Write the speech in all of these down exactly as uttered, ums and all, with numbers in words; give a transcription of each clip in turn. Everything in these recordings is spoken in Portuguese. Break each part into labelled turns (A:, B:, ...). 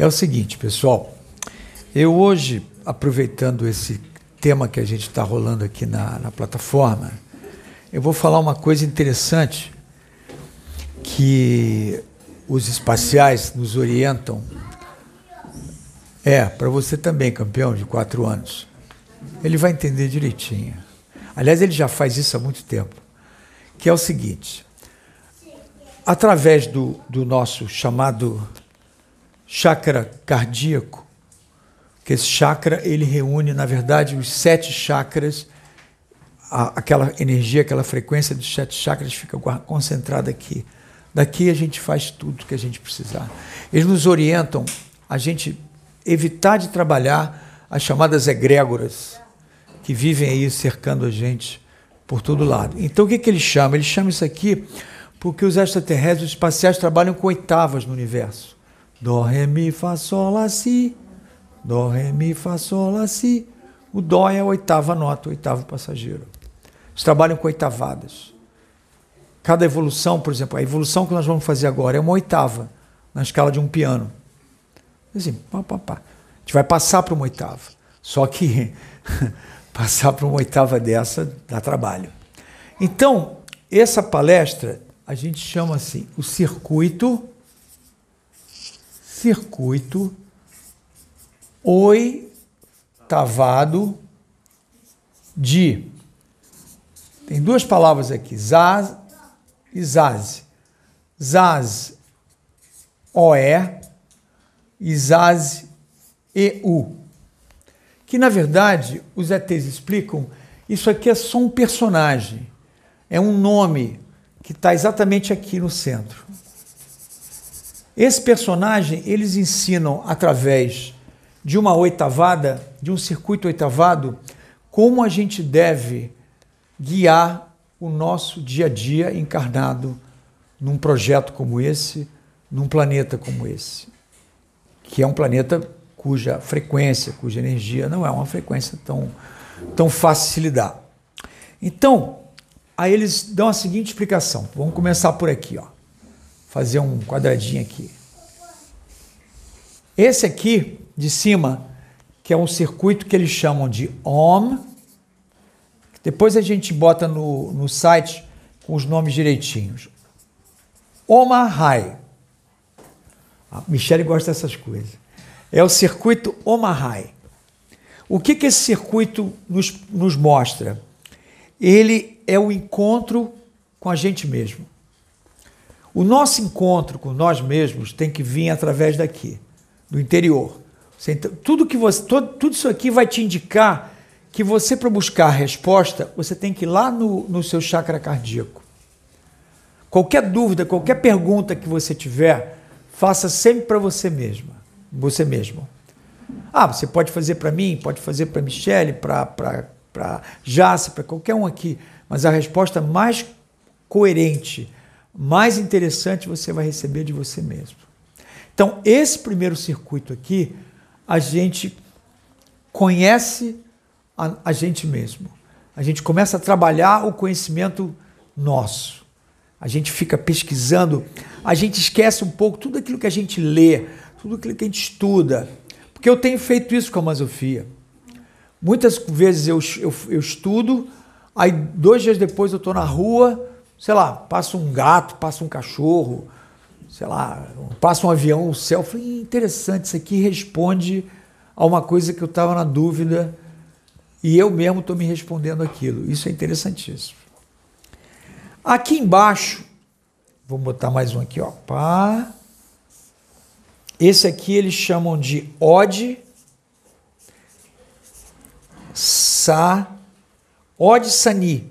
A: É o seguinte, pessoal, eu hoje, aproveitando esse tema que a gente está rolando aqui na, na plataforma, eu vou falar uma coisa interessante que os espaciais nos orientam. É, para você também, campeão de quatro anos. Ele vai entender direitinho. Aliás, ele já faz isso há muito tempo. Que é o seguinte, através do, do nosso chamado chakra cardíaco, que esse chakra, ele reúne, na verdade, os sete chakras, a, aquela energia, aquela frequência dos sete chakras fica concentrada aqui. Daqui a gente faz tudo que a gente precisar. Eles nos orientam a gente evitar de trabalhar as chamadas egrégoras, que vivem aí cercando a gente por todo lado. Então, o que, que eles chamam? Eles chamam isso aqui porque os extraterrestres, os espaciais, trabalham com oitavas no universo. Dó, ré, mi, fá, sol, lá, si. Dó, ré, mi, fá, sol, lá, si. O dó é a oitava nota, o oitavo passageiro. Eles trabalham com oitavadas. Cada evolução, por exemplo, a evolução que nós vamos fazer agora é uma oitava na escala de um piano. Assim, pá, pá, pá. A gente vai passar para uma oitava. Só que passar para uma oitava dessa dá trabalho. Então, essa palestra a gente chama assim, o circuito, circuito oitavado de, tem duas palavras aqui, zaz e zaz. Zaz, O-E, e zaz, E-U. Que, na verdade, os E Tês explicam, isso aqui é só um personagem, é um nome que está exatamente aqui no centro. Esse personagem, eles ensinam, através de uma oitavada, de um circuito oitavado, como a gente deve guiar o nosso dia a dia encarnado num projeto como esse, num planeta como esse, que é um planeta cuja frequência, cuja energia não é uma frequência tão, tão fácil de se lidar. Então, aí eles dão a seguinte explicação. Vamos começar por aqui, ó. Fazer um quadradinho aqui. Esse aqui, de cima, que é um circuito que eles chamam de Om. Depois a gente bota no, no site com os nomes direitinhos. Omahai. A Michele gosta dessas coisas. É o circuito Omahai. O que, que esse circuito nos, nos mostra? Ele é o encontro com a gente mesmo. O nosso encontro com nós mesmos tem que vir através daqui, do interior. Você, tudo, que você, todo, tudo isso aqui vai te indicar que você, para buscar a resposta, você tem que ir lá no, no seu chakra cardíaco. Qualquer dúvida, qualquer pergunta que você tiver, faça sempre para você mesma, você mesmo. Ah, você pode fazer para mim, pode fazer para Michele, para Jace, para qualquer um aqui, mas a resposta mais coerente, mais interessante, você vai receber de você mesmo. Então, esse primeiro circuito aqui, a gente conhece a, a gente mesmo. A gente começa a trabalhar o conhecimento nosso. A gente fica pesquisando, a gente esquece um pouco tudo aquilo que a gente lê, tudo aquilo que a gente estuda. Porque eu tenho feito isso com a Masofia. Muitas vezes eu, eu, eu estudo, aí dois dias depois eu estou na rua, sei lá, passa um gato, passa um cachorro, sei lá, passa um avião no céu. Eu falei, interessante, isso aqui responde a uma coisa que eu estava na dúvida e eu mesmo estou me respondendo aquilo. Isso é interessantíssimo. Aqui embaixo, vou botar mais um aqui, ó. Pá. Esse aqui eles chamam de Od Sa Od Sani.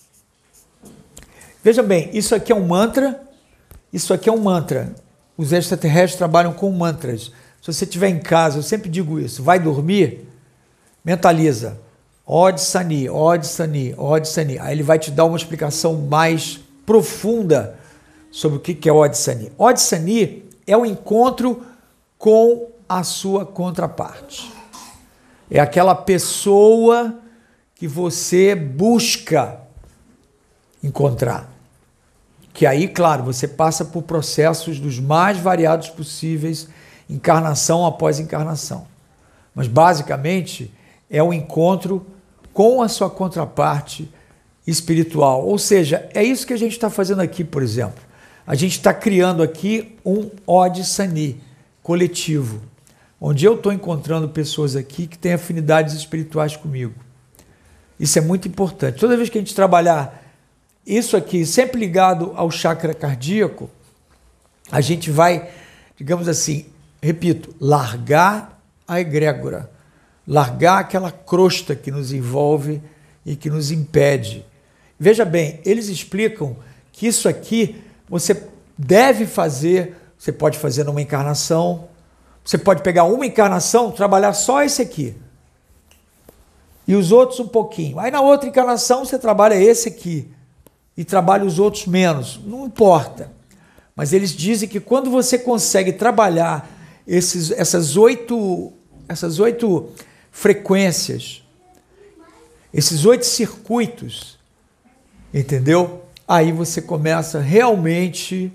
A: Veja bem, isso aqui é um mantra, isso aqui é um mantra. Os extraterrestres trabalham com mantras. Se você estiver em casa, eu sempre digo isso, vai dormir, mentaliza. Od Sani, Od Sani, Od Sani. Aí ele vai te dar uma explicação mais profunda sobre o que é Od Sani. Od Sani é o encontro com a sua contraparte. É aquela pessoa que você busca encontrar. Que aí, claro, você passa por processos dos mais variados possíveis encarnação após encarnação. Mas basicamente é o encontro com a sua contraparte espiritual. Ou seja, é isso que a gente está fazendo aqui, por exemplo. A gente está criando aqui um Ode Sani coletivo, onde eu estou encontrando pessoas aqui que têm afinidades espirituais comigo. Isso é muito importante. Toda vez que a gente trabalhar isso aqui, sempre ligado ao chakra cardíaco, a gente vai, digamos assim, repito, largar a egrégora, largar aquela crosta que nos envolve e que nos impede. Veja bem, eles explicam que isso aqui você deve fazer, você pode fazer numa encarnação, você pode pegar uma encarnação, trabalhar só esse aqui, e os outros um pouquinho. Aí na outra encarnação você trabalha esse aqui, e trabalha os outros menos, não importa. Mas eles dizem que quando você consegue trabalhar esses, essas oito, essas oito frequências, esses oito circuitos, entendeu? Aí você começa realmente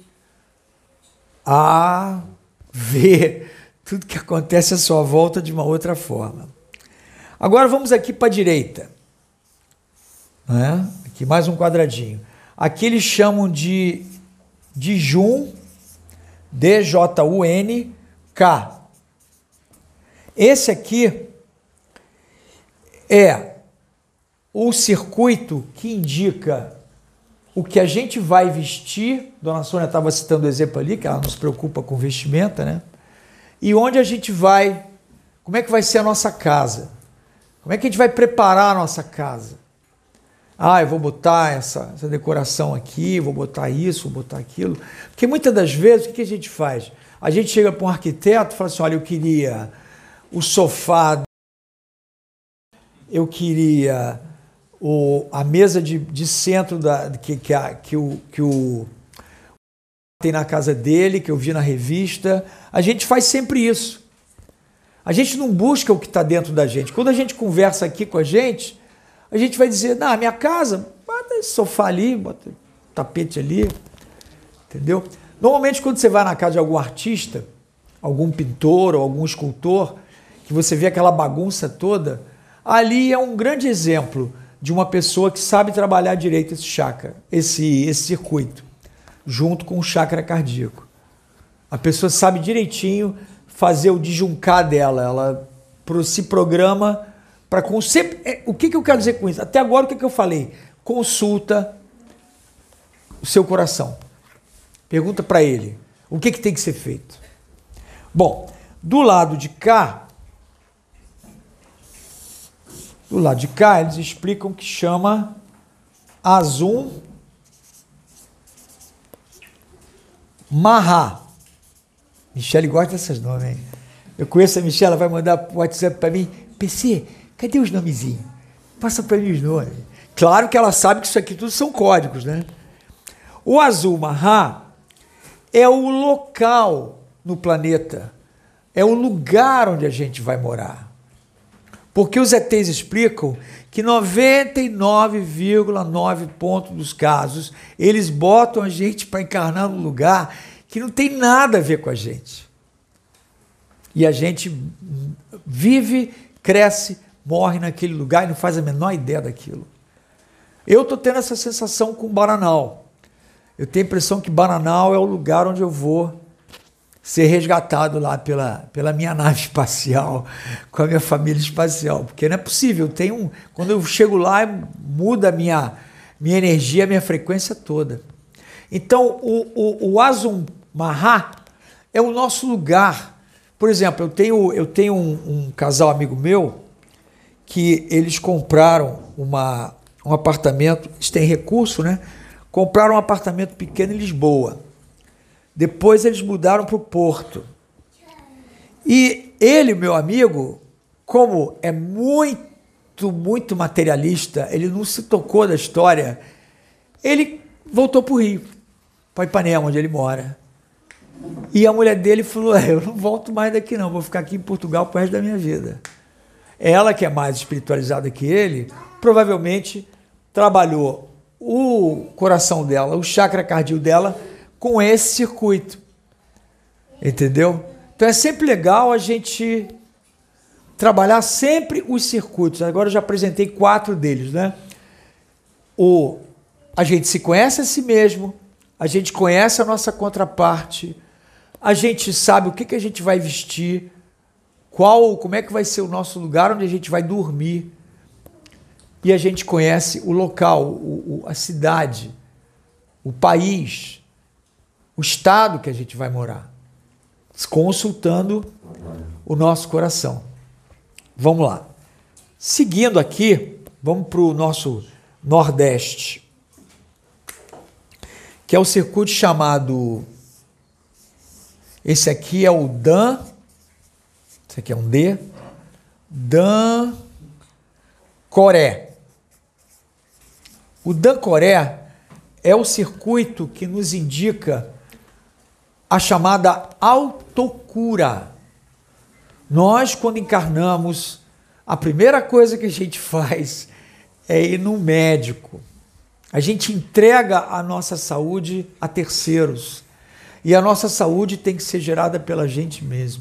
A: a ver tudo que acontece à sua volta de uma outra forma. Agora vamos aqui para a direita. Né? Aqui mais um quadradinho. Aqui eles chamam de Dijun, D J U N K. Esse aqui é o circuito que indica o que a gente vai vestir. Dona Sônia estava citando o exemplo ali, que ela não se preocupa com vestimenta, né? E onde a gente vai, como é que vai ser a nossa casa? Como é que a gente vai preparar a nossa casa? Ah, eu vou botar essa, essa decoração aqui, vou botar isso, vou botar aquilo. Porque muitas das vezes, o que a gente faz? A gente chega para um arquiteto e fala assim, olha, eu queria o sofá, eu queria o, a mesa de, de centro da, que, que, a, que, o, que o tem na casa dele, que eu vi na revista. A gente faz sempre isso. A gente não busca o que está dentro da gente. Quando a gente conversa aqui com a gente, a gente vai dizer, na minha casa, bota esse sofá ali, bota tapete ali, entendeu? Normalmente quando você vai na casa de algum artista, algum pintor ou algum escultor, que você vê aquela bagunça toda, ali é um grande exemplo de uma pessoa que sabe trabalhar direito esse chakra, esse, esse circuito, junto com o chakra cardíaco. A pessoa sabe direitinho fazer o disjuncar dela, ela se programa para... O que, que eu quero dizer com isso? Até agora o que, que eu falei? Consulta o seu coração. Pergunta para ele, o que, que tem que ser feito? Bom, do lado de cá, do lado de cá, eles explicam que chama Azum Mahá. Michele gosta desses nomes, hein? Eu conheço a Michele, ela vai mandar o WhatsApp para mim. P C, cadê os nomezinhos? Passa para mim os nomes. Claro que ela sabe que isso aqui tudo são códigos, né? O Azum Mahá é o local no planeta, é o lugar onde a gente vai morar. Porque os E Tês explicam que noventa e nove vírgula nove por cento dos casos, eles botam a gente para encarnar num lugar que não tem nada a ver com a gente. E a gente vive, cresce, morre naquele lugar e não faz a menor ideia daquilo. Eu estou tendo essa sensação com Bananal. Eu tenho a impressão que Bananal é o lugar onde eu vou ser resgatado lá pela, pela minha nave espacial, com a minha família espacial. Porque não é possível. Eu tenho um, quando eu chego lá, muda a minha, minha energia, a minha frequência toda. Então, o, o, o Azum Mahá é o nosso lugar. Por exemplo, eu tenho, eu tenho um, um casal amigo meu que eles compraram uma, um apartamento, eles têm recurso, né? Compraram um apartamento pequeno em Lisboa. Depois eles mudaram para o Porto. E ele, meu amigo, como é muito, muito materialista, ele não se tocou da história, ele voltou para o Rio, para Ipanema, onde ele mora. E a mulher dele falou, eu não volto mais daqui não, vou ficar aqui em Portugal pro resto da minha vida. Ela, que é mais espiritualizada que ele, provavelmente trabalhou o coração dela, o chakra cardíaco dela, com esse circuito. Entendeu? Então é sempre legal a gente trabalhar sempre os circuitos. Agora eu já apresentei quatro deles, né? O, a gente se conhece a si mesmo, a gente conhece a nossa contraparte, a gente sabe o que, que a gente vai vestir, qual, como é que vai ser o nosso lugar onde a gente vai dormir, e a gente conhece o local, o, o, a cidade, o país, o estado que a gente vai morar, consultando o nosso coração. Vamos lá. Seguindo aqui, vamos para o nosso Nordeste, que é o circuito chamado, esse aqui é o Dan, esse aqui é um D, Dan Coré. O Dan Coré é o circuito que nos indica a chamada autocura. Nós, quando encarnamos, a primeira coisa que a gente faz é ir no médico. A gente entrega a nossa saúde a terceiros. E a nossa saúde tem que ser gerada pela gente mesmo.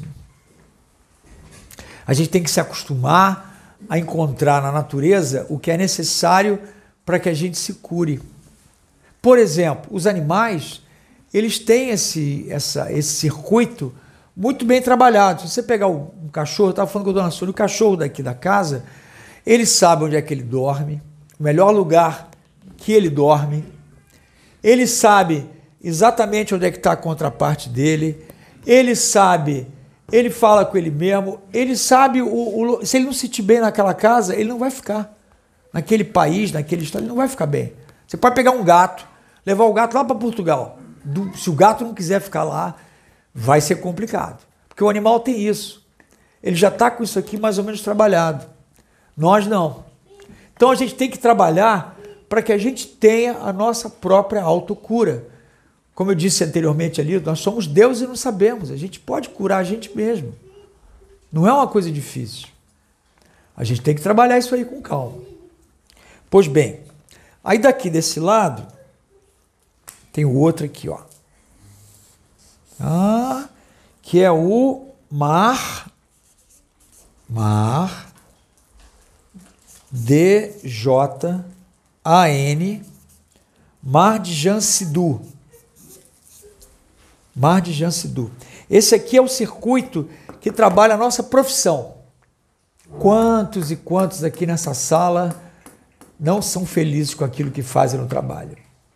A: A gente tem que se acostumar a encontrar na natureza o que é necessário para que a gente se cure. Por exemplo, os animais, eles têm esse, essa, esse circuito muito bem trabalhado. Se você pegar um cachorro, eu estava falando com a dona Sônia, o cachorro daqui da casa, ele sabe onde é que ele dorme, o melhor lugar que ele dorme, ele sabe exatamente onde é que está a contraparte dele, ele sabe, ele fala com ele mesmo, ele sabe, o, o, se ele não se sentir bem naquela casa, ele não vai ficar. Naquele país, naquele estado, ele não vai ficar bem. Você pode pegar um gato, levar o gato lá para Portugal. Do, se o gato não quiser ficar lá, vai ser complicado. Porque o animal tem isso. Ele já está com isso aqui mais ou menos trabalhado. Nós não. Então a gente tem que trabalhar para que a gente tenha a nossa própria autocura. Como eu disse anteriormente ali, nós somos Deus e não sabemos. A gente pode curar a gente mesmo. Não é uma coisa difícil. A gente tem que trabalhar isso aí com calma. Pois bem, aí daqui desse lado, tem o outro aqui, ó. Ah, que é o Mar, Mar, D J A N, Mardijan Sidhu. Mardijan Sidhu. Esse aqui é o circuito que trabalha a nossa profissão. Quantos e quantos aqui nessa sala não são felizes com aquilo que fazem no trabalho?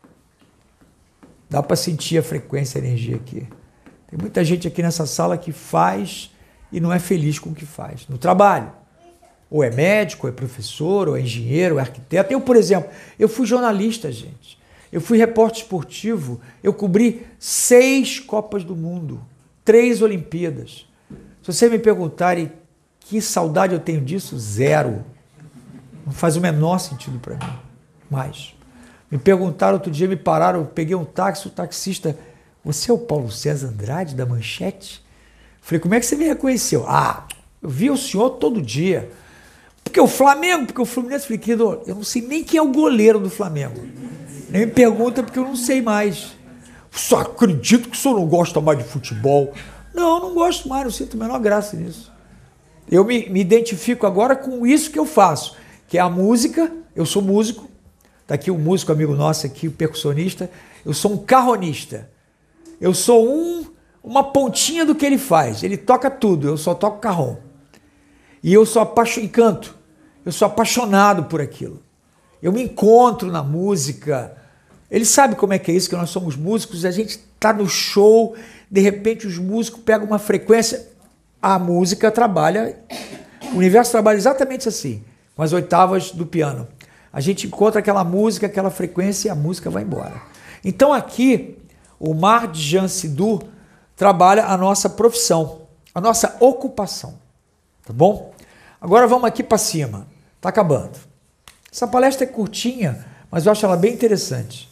A: Dá para sentir a frequência, a energia aqui. Tem muita gente aqui nessa sala que faz e não é feliz com o que faz no trabalho. Ou é médico, ou é professor, ou é engenheiro, ou é arquiteto. Eu, por exemplo, eu fui jornalista, gente. Eu fui repórter esportivo. Eu cobri seis Copas do Mundo, três Olimpíadas. Se vocês me perguntarem que saudade eu tenho disso, zero. Não faz o menor sentido para mim. Mas me perguntaram outro dia, me pararam, eu peguei um táxi, o taxista, você é o Paulo César Andrade da Manchete? Falei, como é que você me reconheceu? Ah, eu vi o senhor todo dia. Porque o Flamengo, porque o Fluminense, falei, querido, eu não sei nem quem é o goleiro do Flamengo. Nem me pergunta porque eu não sei mais. Só acredito que o senhor não gosta mais de futebol. Não, eu não gosto mais, não sinto a menor graça nisso. Eu me, me identifico agora com isso que eu faço, que é a música. Eu sou músico. Está aqui um músico amigo nosso aqui, o percussionista. Eu sou um carronista. Eu sou um, uma pontinha do que ele faz. Ele toca tudo, eu só toco carrom. E eu sou apaixonado, canto. Eu sou apaixonado por aquilo. Eu me encontro na música. Ele sabe como é que é isso, que nós somos músicos, a gente está no show, de repente os músicos pegam uma frequência. A música trabalha, o universo trabalha exatamente assim, com as oitavas do piano. A gente encontra aquela música, aquela frequência e a música vai embora. Então aqui, o Mardijan Sidhu trabalha a nossa profissão, a nossa ocupação. Tá bom? Agora vamos aqui para cima. Tá acabando. Essa palestra é curtinha, mas eu acho ela bem interessante.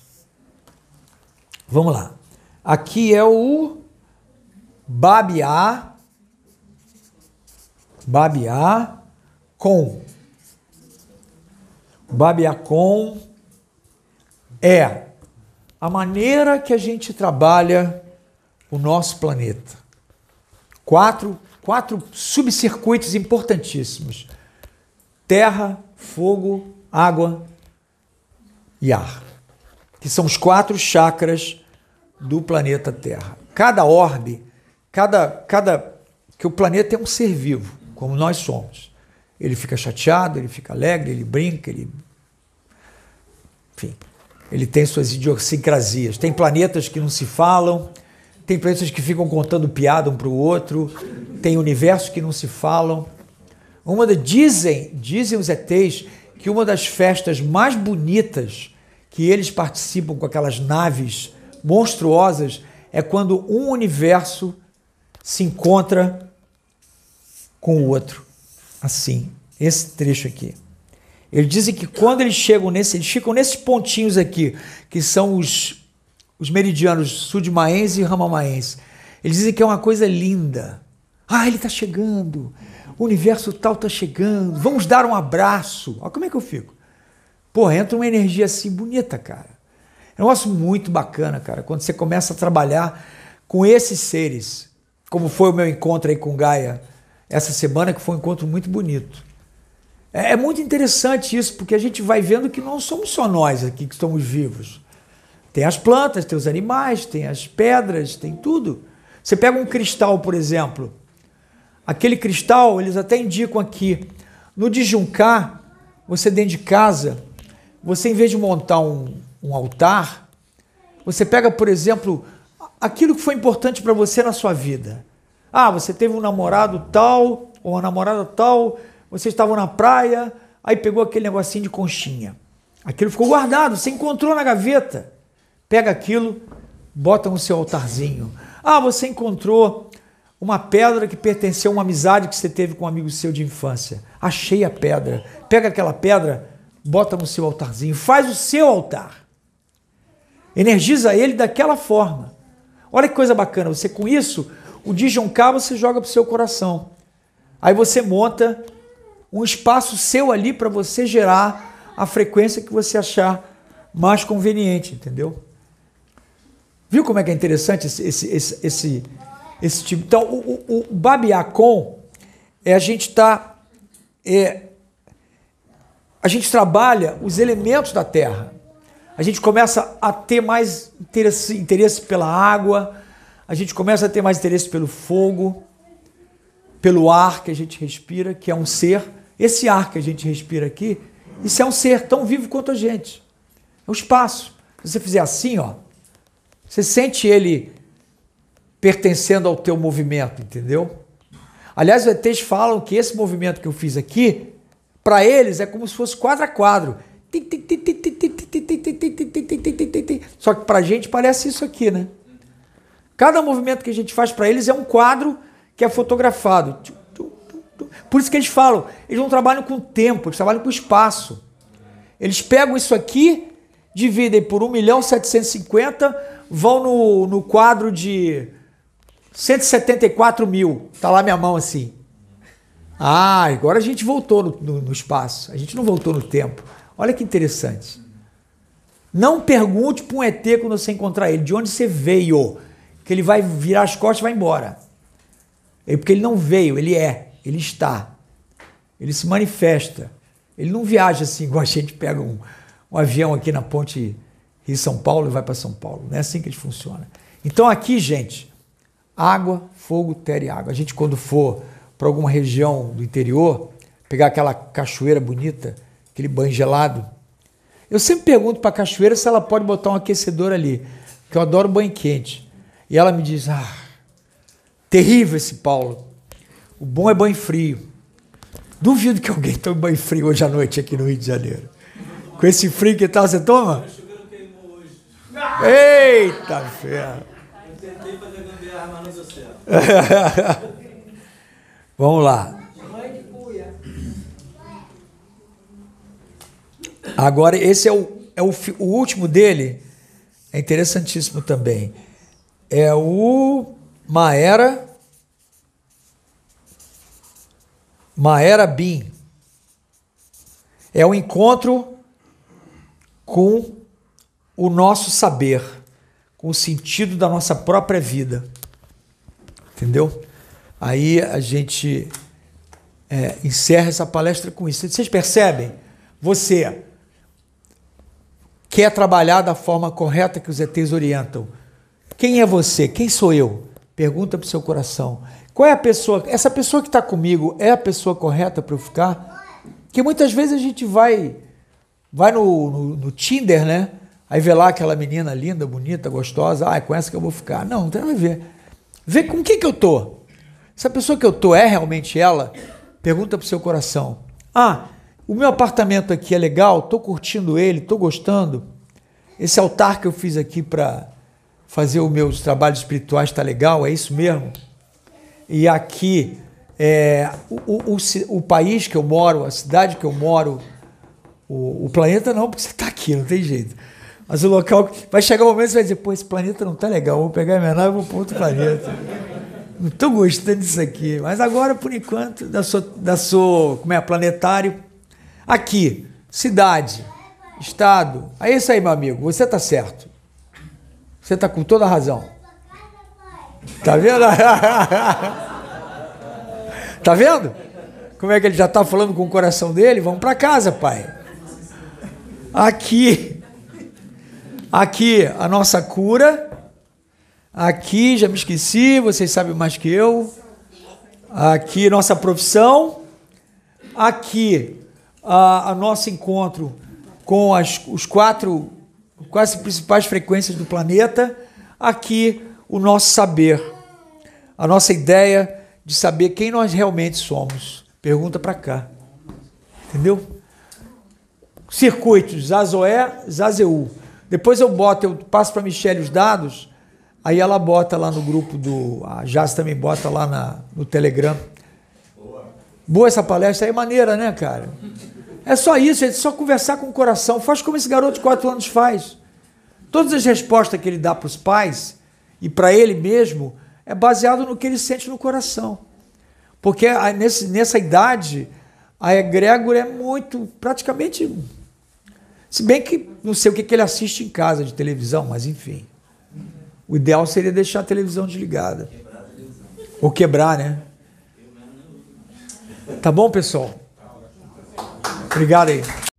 A: Vamos lá. Aqui é o Babiá. Babiá com. Babiá com é a maneira que a gente trabalha o nosso planeta. Quatro, quatro subcircuitos importantíssimos. Terra, fogo, água e ar. Que são os quatro chakras do planeta Terra. Cada orbe, cada, cada, que o planeta é um ser vivo, como nós somos. Ele fica chateado, ele fica alegre, ele brinca, ele... enfim, ele tem suas idiosincrasias. Tem planetas que não se falam, tem planetas que ficam contando piada um para o outro, tem universos que não se falam. Uma da, dizem, dizem os E Tês que uma das festas mais bonitas que eles participam com aquelas naves monstruosas é quando um universo se encontra com o outro. Assim, esse trecho aqui. Eles dizem que quando eles chegam nesse, eles ficam nesses pontinhos aqui, que são os, os meridianos sudmaense e ramamaense. Eles dizem que é uma coisa linda. Ah, ele está chegando, o universo tal está chegando, vamos dar um abraço. Olha como é que eu fico. Pô, entra uma energia assim bonita, cara. É um negócio muito bacana, cara, quando você começa a trabalhar com esses seres, como foi o meu encontro aí com Gaia essa semana, que foi um encontro muito bonito. É muito interessante isso, porque a gente vai vendo que não somos só nós aqui que estamos vivos. Tem as plantas, tem os animais, tem as pedras, tem tudo. Você pega um cristal, por exemplo. Aquele cristal, eles até indicam aqui, no disjuncar, você dentro de casa, você em vez de montar um, um altar, você pega, por exemplo, aquilo que foi importante para você na sua vida. Ah, você teve um namorado tal, ou uma namorada tal, vocês estavam na praia, aí pegou aquele negocinho de conchinha. Aquilo ficou guardado, você encontrou na gaveta. Pega aquilo, bota no seu altarzinho. Ah, você encontrou uma pedra que pertenceu a uma amizade que você teve com um amigo seu de infância. Achei a pedra. Pega aquela pedra, bota no seu altarzinho. Faz o seu altar. Energiza ele daquela forma. Olha que coisa bacana. Você com isso, o disjuncar você joga para o seu coração. Aí você monta um espaço seu ali para você gerar a frequência que você achar mais conveniente, entendeu? Viu como é que é interessante esse, esse, esse, esse, esse tipo? Então, o, o, o Babiacon é a gente tá, é, a gente trabalha os elementos da Terra. A gente começa a ter mais interesse, interesse pela água, a gente começa a ter mais interesse pelo fogo, pelo ar que a gente respira, que é um ser. Esse ar que a gente respira aqui, isso é um ser tão vivo quanto a gente. É o espaço. Se você fizer assim, ó, você sente ele pertencendo ao teu movimento, entendeu? Aliás, os E Tês falam que esse movimento que eu fiz aqui, para eles é como se fosse quadro a quadro. Só que para a gente parece isso aqui, né? Cada movimento que a gente faz para eles é um quadro que é fotografado. Por isso que eles falam, eles não trabalham com tempo, eles trabalham com espaço. Eles pegam isso aqui, dividem por um milhão setecentos e cinquenta, vão no, no quadro de cento e setenta e quatro mil. Tá lá minha mão assim. Ah, agora a gente voltou no, no, no espaço, a gente não voltou no tempo. Olha que interessante. Não pergunte para um E T quando você encontrar ele, de onde você veio, que ele vai virar as costas e vai embora. É porque ele não veio, ele é, ele está. Ele se manifesta. Ele não viaja assim, igual a gente pega um, um avião aqui na ponte Rio-São Paulo e vai para São Paulo. Não é assim que ele funciona. Então aqui, gente, água, fogo, terra e água. A gente, quando for para alguma região do interior, pegar aquela cachoeira bonita, aquele banho gelado, eu sempre pergunto para a cachoeira se ela pode botar um aquecedor ali, porque eu adoro banho quente. E ela me diz, ah, terrível esse Paulo, o bom é banho frio. Duvido que alguém tome banho frio hoje à noite aqui no Rio de Janeiro. Com esse frio que tal, você toma?
B: O chuveiro queimou hoje.
A: Eita ferro!
B: Eu tentei fazer gambiarra, mas não deu certo.
A: Vamos lá. Agora, esse é, o, é o, o último dele, é interessantíssimo também. É o Maera, Maera Bin. É o encontro com o nosso saber, com o sentido da nossa própria vida. Entendeu? aí a gente é, encerra essa palestra com isso. Vocês percebem? Você quer trabalhar da forma correta que os E Tês orientam. Quem é você? Quem sou eu? Pergunta para o seu coração. Qual é a pessoa? Essa pessoa que está comigo é a pessoa correta para eu ficar? Porque muitas vezes a gente vai, vai no, no, no Tinder, né? Aí vê lá aquela menina linda, bonita, gostosa. Ah, é com essa que eu vou ficar. Não, não tem nada a ver. Vê com quem que eu tô. Se a pessoa que eu tô é realmente ela, pergunta para o seu coração. Ah, o meu apartamento aqui é legal, tô curtindo ele, tô gostando. Esse altar que eu fiz aqui para fazer os meus trabalhos espirituais está legal, é isso mesmo? E aqui, é, o, o, o, o país que eu moro, a cidade que eu moro, o, o planeta não, porque você está aqui, não tem jeito. Mas o local, vai chegar um momento que você vai dizer, pô, esse planeta não está legal, vou pegar a minha nave e vou para outro planeta. Não estou gostando disso aqui. Mas agora, por enquanto, da sua, da sua, como é, planetário, aqui, cidade, estado, é isso aí, meu amigo, você está certo. Você está com toda a razão. Tá vendo? Tá vendo? Como é que ele já está falando com o coração dele? Vamos para casa, pai. Aqui, aqui a nossa cura. Aqui, já me esqueci, vocês sabem mais que eu. Aqui, nossa profissão. Aqui, a, a nosso encontro com as os quatro, quase principais frequências do planeta. Aqui, o nosso saber, a nossa ideia de saber quem nós realmente somos. Pergunta para cá. Entendeu? Circuitos, Zazoé, Zazeu. Depois eu boto, eu passo para a Michelle os dados, aí ela bota lá no grupo do... A Jaz também bota lá na, no Telegram. Boa. Boa essa palestra, aí é maneira, né, cara? É só isso, é só conversar com o coração. Faz como esse garoto de quatro anos faz. Todas as respostas que ele dá para os pais e para ele mesmo é baseado no que ele sente no coração. Porque nesse, nessa idade, a egrégora é muito, praticamente... Se bem que não sei o que, que ele assiste em casa de televisão, mas enfim. O ideal seria deixar a televisão desligada. Ou quebrar, né? Tá bom, pessoal? Obrigado aí.